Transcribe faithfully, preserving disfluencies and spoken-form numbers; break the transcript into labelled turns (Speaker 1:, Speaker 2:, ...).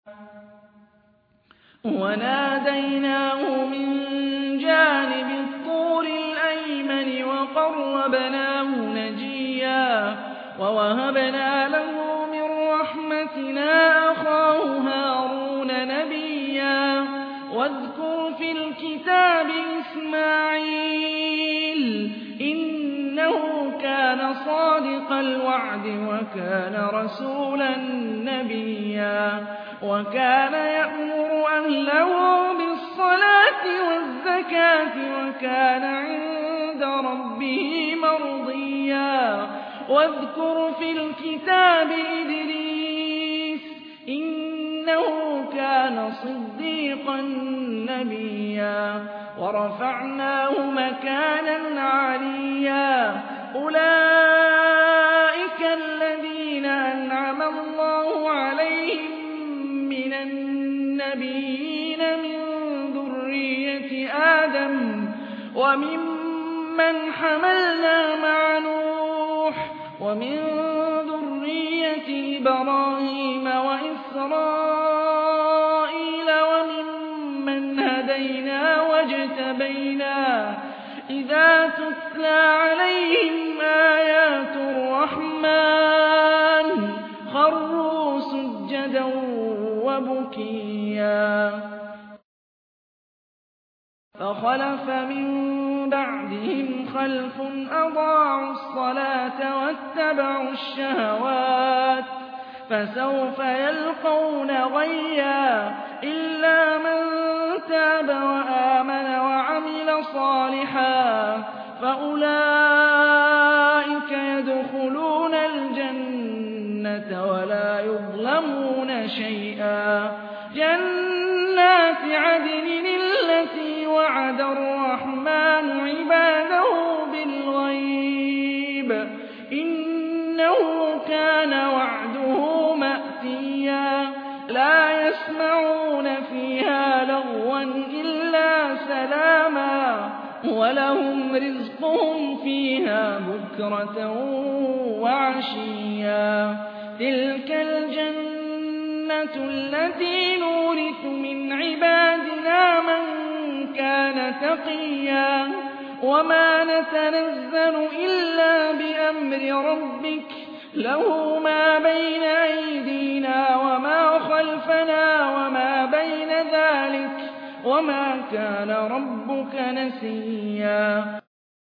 Speaker 1: وَنَادَيْنَاهُ مِن جَانِبِ الطُّورِ الْأَيْمَنِ وَقَرَّبْنَاهُ نَجِيًّا وَوَهَبْنَا لَهُ مِن رَّحْمَتِنَا أَخَاهُ هَارُونَ نَبِيًّا وَاذْكُرْ فِي الْكِتَابِ إِسْمَاعِيلَ إِنَّهُ كَانَ صَادِقَ الْوَعْدِ وَكَانَ رَسُولًا نَّبِيًّا وَكَانَ يَأْمُرُ أَهْلَهُ بِالصَّلَاةِ وَالزَّكَاةِ وَكَانَ عِندَ رَبِّهِ مَرْضِيًّا وَاذْكُرْ فِي الْكِتَابِ إِدْرِيسَ إِنَّهُ كَانَ صِدِّيقًا نَّبِيًّا وَرَفَعْنَاهُ مَكَانًا عَلِيًّا أُولَٰئِكَ الَّذِينَ أَنْعَمَ اللَّهُ عَلَيْهِم مِّنَ النَّبِيِّينَ مِن ذُرِّيَّةِ آدَمَ وَمِمَّنْ حَمَلْنَا مَعَ نُوحٍ وَمِن ذُرِّيَّةِ إِبْرَاهِيمَ وَإِسْرَائِيلَ وَمِمَّنْ هَدَيْنَا وَاجْتَبَيْنَا ۚ إِذَا تُتْلَىٰ عَلَيْهِمْ آيَاتُ الرَّحْمَٰنِ خَرُّوا سُجَّدًا وَبُكِيًّا فَخَلَفَ مِن بَعْدِهِمْ خَلْفٌ أَضَاعُوا الصَّلَاةَ وَاتَّبَعُوا الشَّهَوَاتِ فَسَوْفَ يَلْقَوْنَ غَيًّا إِلَّا مَن تَابَ وَآمَنَ وَعَمِلَ صَالِحًا فَأُولَٰئِكَ يَدْخُلُونَ الْجَنَّةَ وَلَا يُظْلَمُونَ شَيْئًا جَنَّاتِ عَدْنٍ الَّتِي وَعَدَ الرَّحْمَٰنُ عِبَادَهُ بِالْغَيْبِ ۚ إِنَّهُ كَانَ وَعْدُهُ مَأْتِيًّا لَّا يَسْمَعُونَ فِيهَا لَغْوًا إِلَّا سَلَامًا وَلَهُمْ رِزْقُهُمْ فِيهَا بُكْرَةً وَعَشِيًّا تِلْكَ الْجَنَّةُ الَّتِي نُورِثُ مِنْ عِبَادِنَا مَن كَانَ تَقِيًّا وَمَا نَتَنَزَّلُ إِلَّا بِأَمْرِ رَبِّكَ لَهُ مَا بَيْنَ أَيْدِينَا وَمَا خَلْفَنَا وَمَا بَيْنَ ذَٰلِكَ وَمَا كَانَ رَبُّكَ نَسِيًّا